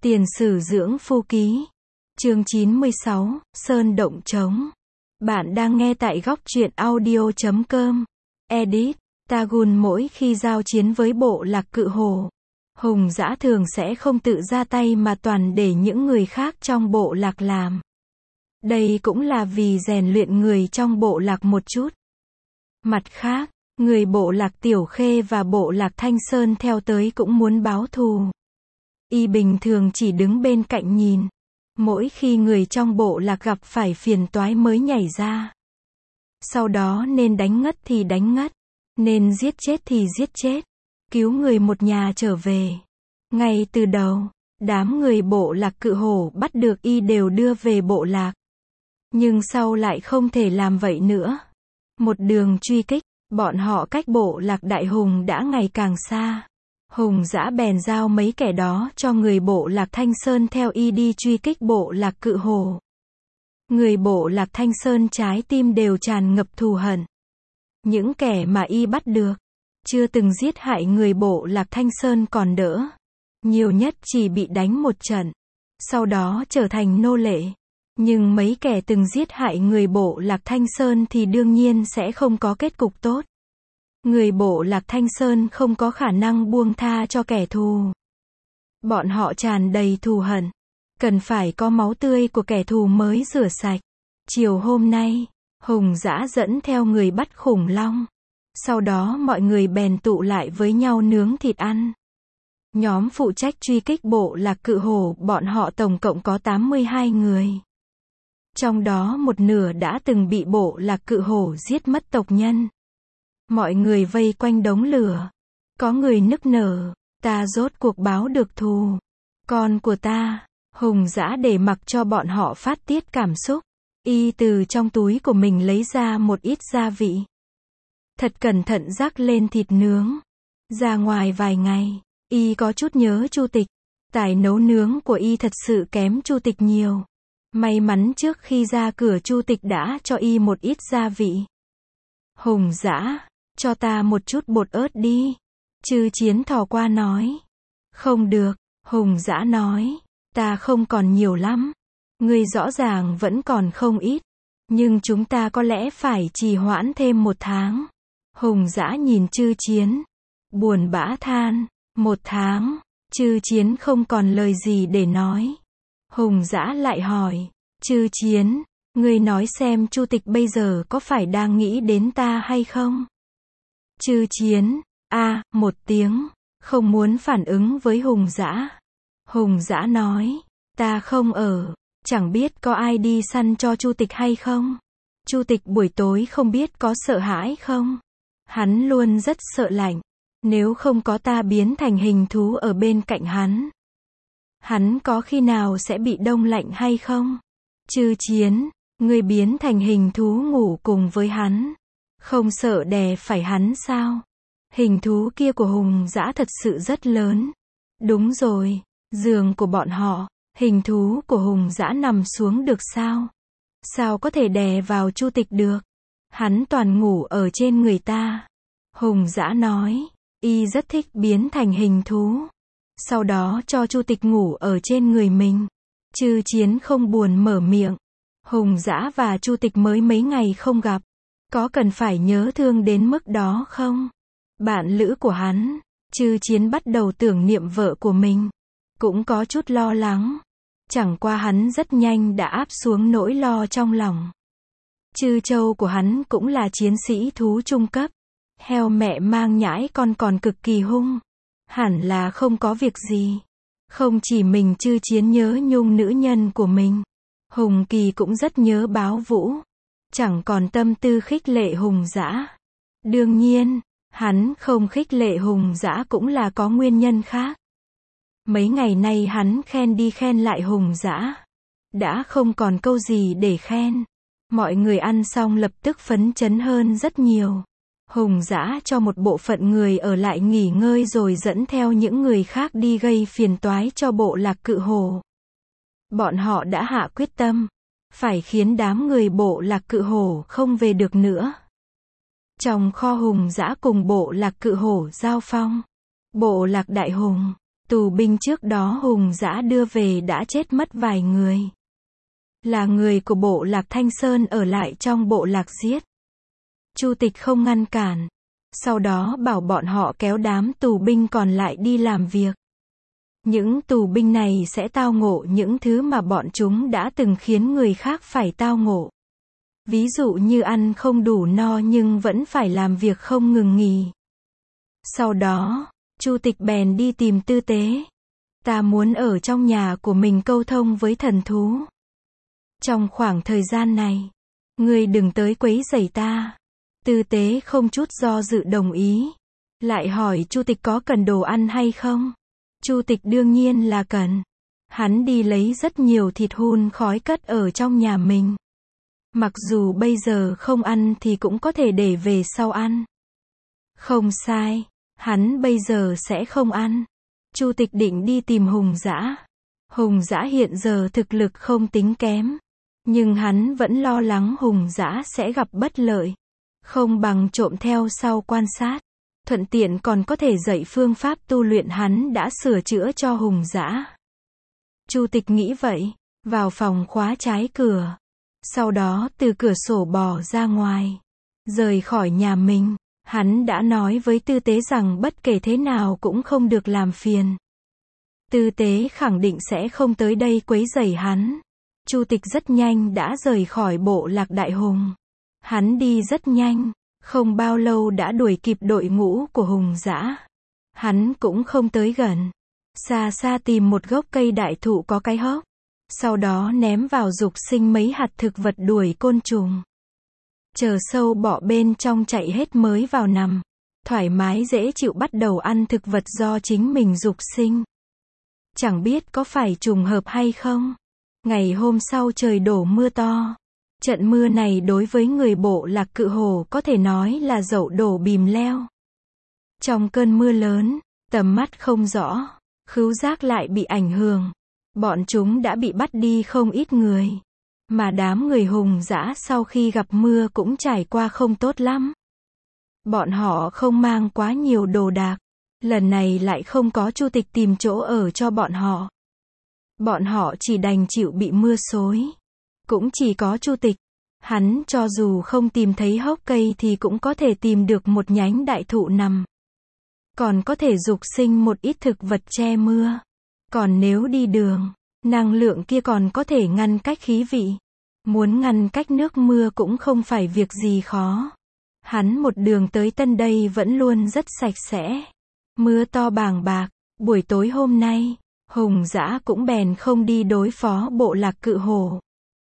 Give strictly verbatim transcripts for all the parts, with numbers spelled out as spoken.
Tiền sử dưỡng phu ký. Chương chín mươi sáu, Sơn Động Trống. Bạn đang nghe tại góc truyện audio chấm com. Edit. Tagun mỗi khi giao chiến với bộ lạc cự hổ, Hùng Dã thường sẽ không tự ra tay mà toàn để những người khác trong bộ lạc làm. Đây cũng là vì rèn luyện người trong bộ lạc một chút. Mặt khác, người bộ lạc Tiểu Khê và bộ lạc Thanh Sơn theo tới cũng muốn báo thù. Y bình thường chỉ đứng bên cạnh nhìn. Mỗi khi người trong bộ lạc gặp phải phiền toái mới nhảy ra. Sau đó nên đánh ngất thì đánh ngất, nên giết chết thì giết chết, cứu người một nhà trở về. Ngay từ đầu, đám người bộ lạc cự hổ bắt được Y đều đưa về bộ lạc. Nhưng sau lại không thể làm vậy nữa. Một đường truy kích, bọn họ cách bộ lạc Đại Hùng đã ngày càng xa. Hùng Dã bèn giao mấy kẻ đó cho người bộ lạc Thanh Sơn theo Y đi truy kích bộ lạc cự hổ. Người bộ lạc Thanh Sơn trái tim đều tràn ngập thù hận. Những kẻ mà Y bắt được, chưa từng giết hại người bộ lạc Thanh Sơn còn đỡ. Nhiều nhất chỉ bị đánh một trận, sau đó trở thành nô lệ. Nhưng mấy kẻ từng giết hại người bộ lạc Thanh Sơn thì đương nhiên sẽ không có kết cục tốt. Người bộ lạc Thanh Sơn không có khả năng buông tha cho kẻ thù. Bọn họ tràn đầy thù hận, cần phải có máu tươi của kẻ thù mới rửa sạch. Chiều hôm nay, Hùng Dã dẫn theo người bắt khủng long. Sau đó mọi người bèn tụ lại với nhau nướng thịt ăn. Nhóm phụ trách truy kích bộ lạc cự hổ, bọn họ tổng cộng có tám mươi hai người. Trong đó một nửa đã từng bị bộ lạc cự hổ giết mất tộc nhân. Mọi người vây quanh đống lửa. Có người nức nở, ta rốt cuộc báo được thù. Con của ta. Hùng Dã để mặc cho bọn họ phát tiết cảm xúc. Y từ trong túi của mình lấy ra một ít gia vị. Thật cẩn thận rắc lên thịt nướng. Ra ngoài vài ngày, Y có chút nhớ Chu Tịch. Tài nấu nướng của Y thật sự kém Chu Tịch nhiều. May mắn trước khi ra cửa Chu Tịch đã cho Y một ít gia vị. Hùng Dã, cho ta một chút bột ớt đi. Chư Chiến thò qua nói. Không được, Hùng Dã nói. Ta không còn nhiều lắm. Ngươi rõ ràng vẫn còn không ít. Nhưng chúng ta có lẽ phải trì hoãn thêm một tháng. Hùng Dã nhìn Chư Chiến. Buồn bã than. Một tháng. Chư Chiến không còn lời gì để nói. Hùng Dã lại hỏi. Chư Chiến, ngươi nói xem Chu Tịch bây giờ có phải đang nghĩ đến ta hay không? Chư Chiến, a à, một tiếng, không muốn phản ứng với Hùng Dã. Hùng Dã nói, ta không ở, chẳng biết có ai đi săn cho Chu Tịch hay không? Chu Tịch buổi tối không biết có sợ hãi không? Hắn luôn rất sợ lạnh, nếu không có ta biến thành hình thú ở bên cạnh hắn. Hắn có khi nào sẽ bị đông lạnh hay không? Chư Chiến, ngươi biến thành hình thú ngủ cùng với hắn. Không sợ đè phải hắn sao? Hình thú kia của Hùng Dã thật sự rất lớn. Đúng rồi, giường của bọn họ, hình thú của Hùng Dã nằm xuống được sao? Sao có thể đè vào Chu Tịch được? Hắn toàn ngủ ở trên người ta. Hùng Dã nói, Y rất thích biến thành hình thú. Sau đó cho Chu Tịch ngủ ở trên người mình. Chư Chiến không buồn mở miệng. Hùng Dã và Chu Tịch mới mấy ngày không gặp. Có cần phải nhớ thương đến mức đó không? Bạn lữ của hắn, Chư Chiến bắt đầu tưởng niệm vợ của mình. Cũng có chút lo lắng. Chẳng qua hắn rất nhanh đã áp xuống nỗi lo trong lòng. Chư Châu của hắn cũng là chiến sĩ thú trung cấp. Heo mẹ mang nhãi con còn cực kỳ hung. Hẳn là không có việc gì. Không chỉ mình Chư Chiến nhớ nhung nữ nhân của mình. Hùng Kỳ cũng rất nhớ Báo Vũ. Chẳng còn tâm tư khích lệ Hùng Dã. Đương nhiên, hắn không khích lệ Hùng Dã cũng là có nguyên nhân khác. Mấy ngày nay hắn khen đi khen lại Hùng Dã. Đã không còn câu gì để khen. Mọi người ăn xong lập tức phấn chấn hơn rất nhiều. Hùng Dã cho một bộ phận người ở lại nghỉ ngơi rồi dẫn theo những người khác đi gây phiền toái cho bộ lạc cự hổ. Bọn họ đã hạ quyết tâm, phải khiến đám người bộ lạc cự hổ không về được nữa. Trong kho Hùng Dã cùng bộ lạc cự hổ giao phong. Bộ lạc Đại Hùng, Tù binh trước đó Hùng Dã đưa về đã chết mất vài người. Là người của bộ lạc Thanh Sơn ở lại trong bộ lạc giết. Chu Tịch không ngăn cản. Sau đó bảo bọn họ kéo đám tù binh còn lại đi làm việc. Những tù binh này sẽ tao ngộ những thứ mà bọn chúng đã từng khiến người khác phải tao ngộ. Ví dụ như ăn không đủ no nhưng vẫn phải làm việc không ngừng nghỉ. Sau đó, Chu Tịch bèn đi tìm Tư Tế. Ta muốn ở trong nhà của mình câu thông với thần thú. Trong khoảng thời gian này, ngươi đừng tới quấy rầy ta. Tư Tế không chút do dự đồng ý. Lại hỏi Chu Tịch có cần đồ ăn hay không? Chu Tịch đương nhiên là cần. Hắn đi lấy rất nhiều thịt hun khói cất ở trong nhà mình. Mặc dù bây giờ không ăn thì cũng có thể để về sau ăn. Không sai, hắn bây giờ sẽ không ăn. Chu Tịch định đi tìm Hùng Dã. Hùng Dã hiện giờ thực lực không tính kém. Nhưng hắn vẫn lo lắng Hùng Dã sẽ gặp bất lợi. Không bằng trộm theo sau quan sát. Thuận tiện còn có thể dạy phương pháp tu luyện hắn đã sửa chữa cho Hùng Dã. Chu Tịch nghĩ vậy, vào phòng khóa trái cửa. Sau đó từ cửa sổ bò ra ngoài. Rời khỏi nhà mình, hắn đã nói với Tư Tế rằng bất kể thế nào cũng không được làm phiền. Tư Tế khẳng định sẽ không tới đây quấy rầy hắn. Chu Tịch rất nhanh đã rời khỏi bộ lạc Đại Hùng. Hắn đi rất nhanh, không bao lâu đã đuổi kịp đội ngũ của Hùng Dã. Hắn cũng không tới gần. Xa xa tìm một gốc cây đại thụ có cái hốc. Sau đó ném vào dục sinh mấy hạt thực vật đuổi côn trùng. Chờ sâu bọ bên trong chạy hết mới vào nằm. Thoải mái dễ chịu bắt đầu ăn thực vật do chính mình dục sinh. Chẳng biết có phải trùng hợp hay không. Ngày hôm sau trời đổ mưa to. Trận mưa này đối với người bộ lạc Cự Hồ có thể nói là dậu đổ bìm leo. Trong cơn mưa lớn, tầm mắt không rõ, khứu giác lại bị ảnh hưởng. Bọn chúng đã bị bắt đi không ít người. Mà đám người Hùng Dã sau khi gặp mưa cũng trải qua không tốt lắm. Bọn họ không mang quá nhiều đồ đạc. Lần này lại không có Chu Tịch tìm chỗ ở cho bọn họ. Bọn họ chỉ đành chịu bị mưa xối. Cũng chỉ có Chu Tịch. Hắn cho dù không tìm thấy hốc cây thì cũng có thể tìm được một nhánh đại thụ nằm. Còn có thể dục sinh một ít thực vật che mưa. Còn nếu đi đường, năng lượng kia còn có thể ngăn cách khí vị. Muốn ngăn cách nước mưa cũng không phải việc gì khó. Hắn một đường tới Tân đây vẫn luôn rất sạch sẽ. Mưa to bàng bạc. Buổi tối hôm nay, Hùng Dã cũng bèn không đi đối phó bộ lạc Cự Hồ.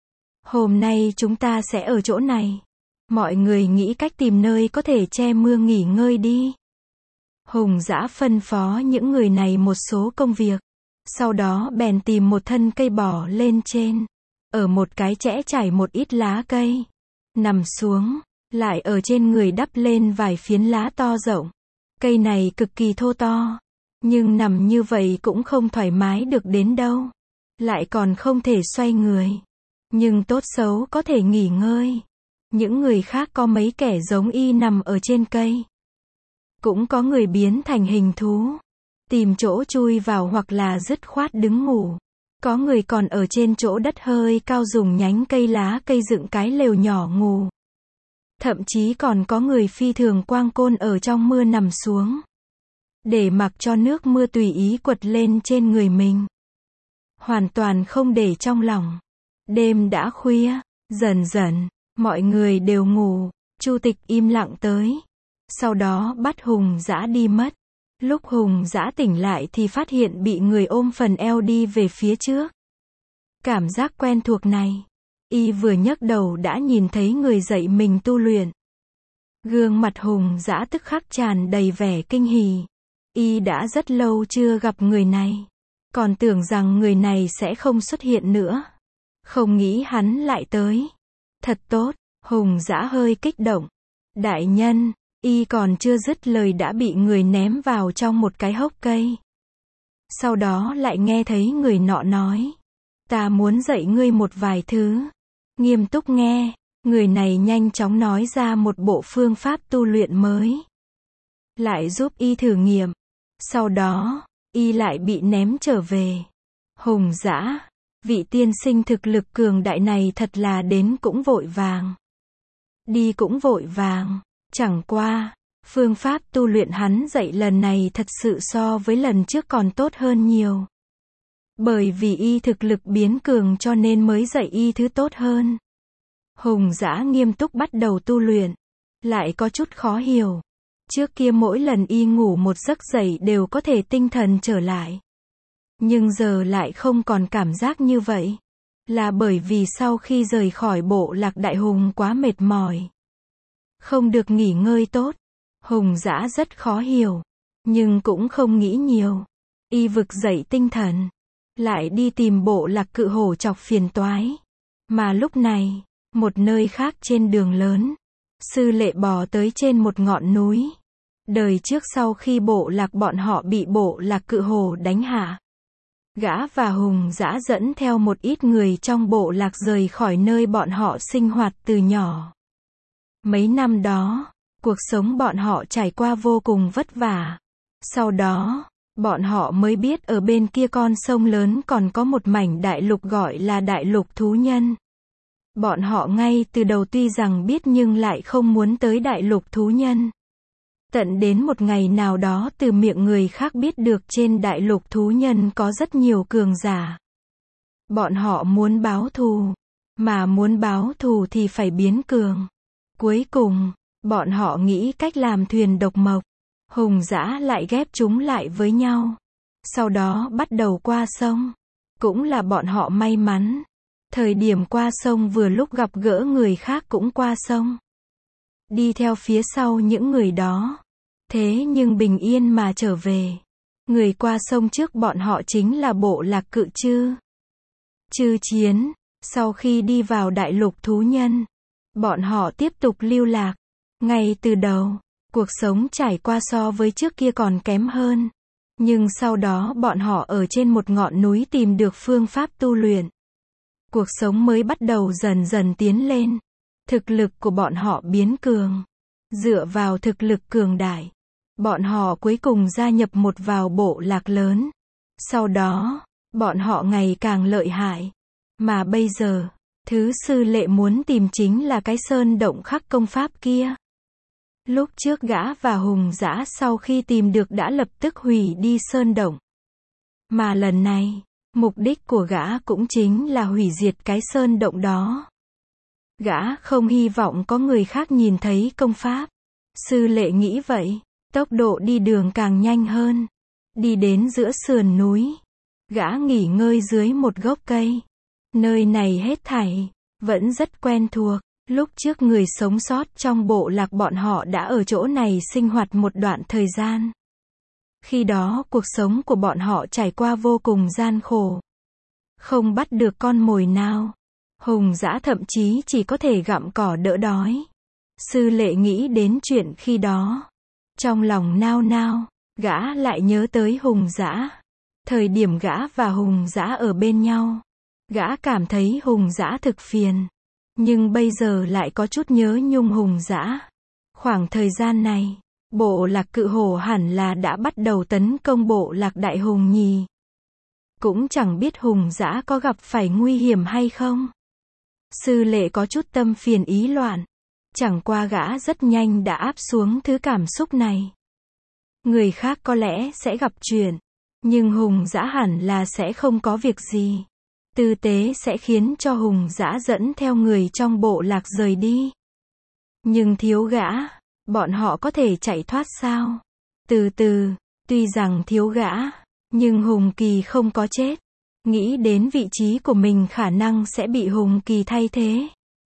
Hôm nay chúng ta sẽ ở chỗ này. Mọi người nghĩ cách tìm nơi có thể che mưa nghỉ ngơi đi. Hùng Dã phân phó những người này một số công việc. Sau đó bèn tìm một thân cây bỏ lên trên. Ở một cái chẽ trải một ít lá cây. Nằm xuống, lại ở trên người đắp lên vài phiến lá to rộng. Cây này cực kỳ thô to. Nhưng nằm như vậy cũng không thoải mái được đến đâu. Lại còn không thể xoay người. Nhưng tốt xấu có thể nghỉ ngơi. Những người khác có mấy kẻ giống y nằm ở trên cây. Cũng có người biến thành hình thú. Tìm chỗ chui vào hoặc là dứt khoát đứng ngủ. Có người còn ở trên chỗ đất hơi cao dùng nhánh cây lá cây dựng cái lều nhỏ ngủ. Thậm chí còn có người phi thường quang côn ở trong mưa nằm xuống. Để mặc cho nước mưa tùy ý quật lên trên người mình. Hoàn toàn không để trong lòng. Đêm đã khuya, dần dần, mọi người đều ngủ. Chu Tịch im lặng tới. Sau đó bắt Hùng Dã đi mất. Lúc Hùng Dã tỉnh lại thì phát hiện bị người ôm phần eo đi về phía trước. Cảm giác quen thuộc này. Y vừa nhấc đầu đã nhìn thấy người dạy mình tu luyện. Gương mặt Hùng Dã tức khắc tràn đầy vẻ kinh hỉ. Y đã rất lâu chưa gặp người này. Còn tưởng rằng người này sẽ không xuất hiện nữa. Không nghĩ hắn lại tới. Thật tốt, Hùng Dã hơi kích động. Đại nhân, y còn chưa dứt lời đã bị người ném vào trong một cái hốc cây. Sau đó lại nghe thấy người nọ nói. Ta muốn dạy ngươi một vài thứ. Nghiêm túc nghe, người này nhanh chóng nói ra một bộ phương pháp tu luyện mới. Lại giúp y thử nghiệm. Sau đó, y lại bị ném trở về. Hùng Dã, vị tiên sinh thực lực cường đại này thật là đến cũng vội vàng. Đi cũng vội vàng, chẳng qua, phương pháp tu luyện hắn dạy lần này thật sự so với lần trước còn tốt hơn nhiều. Bởi vì y thực lực biến cường cho nên mới dạy y thứ tốt hơn. Hùng Dã nghiêm túc bắt đầu tu luyện, lại có chút khó hiểu. Trước kia mỗi lần y ngủ một giấc dậy đều có thể tinh thần trở lại. Nhưng giờ lại không còn cảm giác như vậy. Là bởi vì sau khi rời khỏi bộ lạc đại hùng quá mệt mỏi. Không được nghỉ ngơi tốt. Hùng Dã rất khó hiểu. Nhưng cũng không nghĩ nhiều. Y vực dậy tinh thần. Lại đi tìm bộ lạc cự hổ chọc phiền toái. Mà lúc này, một nơi khác trên đường lớn, Sư Lệ bò tới trên một ngọn núi. Đời trước sau khi bộ lạc bọn họ bị bộ lạc cự hổ đánh hạ, gã và Hùng Dã dẫn theo một ít người trong bộ lạc rời khỏi nơi bọn họ sinh hoạt từ nhỏ. Mấy năm đó, cuộc sống bọn họ trải qua vô cùng vất vả. Sau đó, bọn họ mới biết ở bên kia con sông lớn còn có một mảnh đại lục gọi là đại lục thú nhân. Bọn họ ngay từ đầu tuy rằng biết nhưng lại không muốn tới đại lục thú nhân. Tận đến một ngày nào đó từ miệng người khác biết được trên đại lục thú nhân có rất nhiều cường giả. Bọn họ muốn báo thù, mà muốn báo thù thì phải biến cường. Cuối cùng, bọn họ nghĩ cách làm thuyền độc mộc. Hùng Dã lại ghép chúng lại với nhau. Sau đó bắt đầu qua sông. Cũng là bọn họ may mắn. Thời điểm qua sông vừa lúc gặp gỡ người khác cũng qua sông. Đi theo phía sau những người đó. Thế nhưng bình yên mà trở về. Người qua sông trước bọn họ chính là bộ lạc cự Trư. Trư Chiến. Sau khi đi vào đại lục thú nhân, bọn họ tiếp tục lưu lạc. Ngay từ đầu, cuộc sống trải qua so với trước kia còn kém hơn. Nhưng sau đó bọn họ ở trên một ngọn núi tìm được phương pháp tu luyện. Cuộc sống mới bắt đầu dần dần tiến lên. Thực lực của bọn họ biến cường. Dựa vào thực lực cường đại, bọn họ cuối cùng gia nhập một vào bộ lạc lớn. Sau đó, bọn họ ngày càng lợi hại. Mà bây giờ, thứ Sư Lệ muốn tìm chính là cái sơn động khắc công pháp kia. Lúc trước gã và Hùng Dã sau khi tìm được đã lập tức hủy đi sơn động. Mà lần này, mục đích của gã cũng chính là hủy diệt cái sơn động đó. Gã không hy vọng có người khác nhìn thấy công pháp. Sư Lệ nghĩ vậy, tốc độ đi đường càng nhanh hơn. Đi đến giữa sườn núi, gã nghỉ ngơi dưới một gốc cây. Nơi này hết thảy vẫn rất quen thuộc. Lúc trước người sống sót trong bộ lạc bọn họ đã ở chỗ này sinh hoạt một đoạn thời gian. Khi đó cuộc sống của bọn họ trải qua vô cùng gian khổ. Không bắt được con mồi nào. Hùng Dã thậm chí chỉ có thể gặm cỏ đỡ đói. Sư Lệ nghĩ đến chuyện khi đó. Trong lòng nao nao, gã lại nhớ tới Hùng Dã. Thời điểm gã và Hùng Dã ở bên nhau, gã cảm thấy Hùng Dã thực phiền. Nhưng bây giờ lại có chút nhớ nhung Hùng Dã. Khoảng thời gian này, bộ lạc cự hổ hẳn là đã bắt đầu tấn công bộ lạc đại hùng nhì. Cũng chẳng biết Hùng Dã có gặp phải nguy hiểm hay không. Sư Lệ có chút tâm phiền ý loạn. Chẳng qua gã rất nhanh đã áp xuống thứ cảm xúc này. Người khác có lẽ sẽ gặp chuyện, nhưng Hùng Dã hẳn là sẽ không có việc gì. Tư tế sẽ khiến cho Hùng Dã dẫn theo người trong bộ lạc rời đi. Nhưng thiếu gã, bọn họ có thể chạy thoát sao? Từ từ, tuy rằng thiếu gã, nhưng Hùng Kỳ không có chết. Nghĩ đến vị trí của mình khả năng sẽ bị Hùng Kỳ thay thế.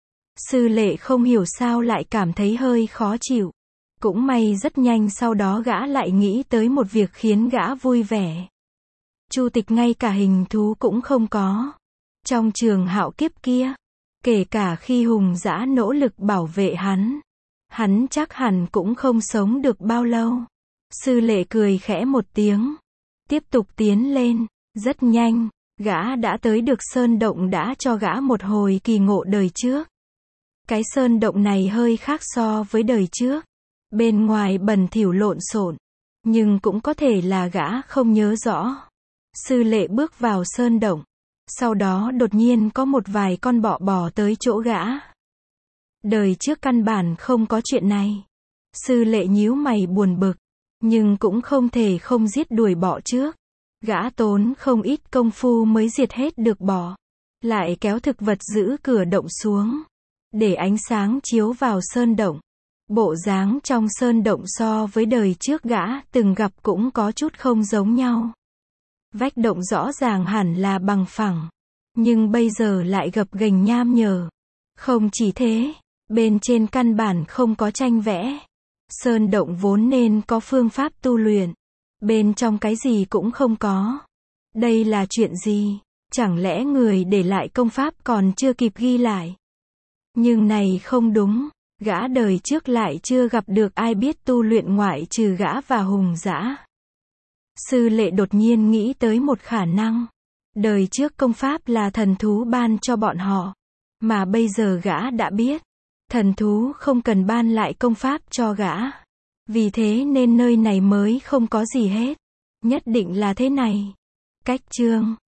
Sư Lệ không hiểu sao lại cảm thấy hơi khó chịu. Cũng may rất nhanh sau đó gã lại nghĩ tới một việc khiến gã vui vẻ. Chu Tịch ngay cả hình thú cũng không có. Trong trường hạo kiếp kia, kể cả khi Hùng Dã nỗ lực bảo vệ hắn, hắn chắc hẳn cũng không sống được bao lâu. Sư Lệ cười khẽ một tiếng, tiếp tục tiến lên. Rất nhanh, gã đã tới được sơn động đã cho gã một hồi kỳ ngộ đời trước. Cái sơn động này hơi khác so với đời trước. Bên ngoài bẩn thỉu lộn xộn, Nhưng cũng có thể là gã không nhớ rõ. Sư Lệ bước vào sơn động. Sau đó đột nhiên có một vài con bọ bò tới chỗ gã. Đời trước căn bản không có chuyện này. Sư Lệ nhíu mày buồn bực. Nhưng cũng không thể không giết đuổi bọ trước. Gã tốn không ít công phu mới diệt hết được bọ. Lại kéo thực vật giữ cửa động xuống. Để ánh sáng chiếu vào sơn động. Bộ dáng trong sơn động so với đời trước gã từng gặp cũng có chút không giống nhau. Vách động rõ ràng hẳn là bằng phẳng. Nhưng bây giờ lại gập ghềnh nham nhở. Không chỉ thế, bên trên căn bản không có tranh vẽ. Sơn động vốn nên có phương pháp tu luyện. Bên trong cái gì cũng không có. Đây là chuyện gì? Chẳng lẽ người để lại công pháp còn chưa kịp ghi lại? Nhưng này không đúng. Gã đời trước lại chưa gặp được ai biết tu luyện ngoại trừ gã và Hùng Dã. Sư Lệ đột nhiên nghĩ tới một khả năng. Đời trước công pháp là thần thú ban cho bọn họ. Mà bây giờ gã đã biết. Thần thú không cần ban lại công pháp cho gã. Vì thế nên nơi này mới không có gì hết. Nhất định là thế này. Cách chương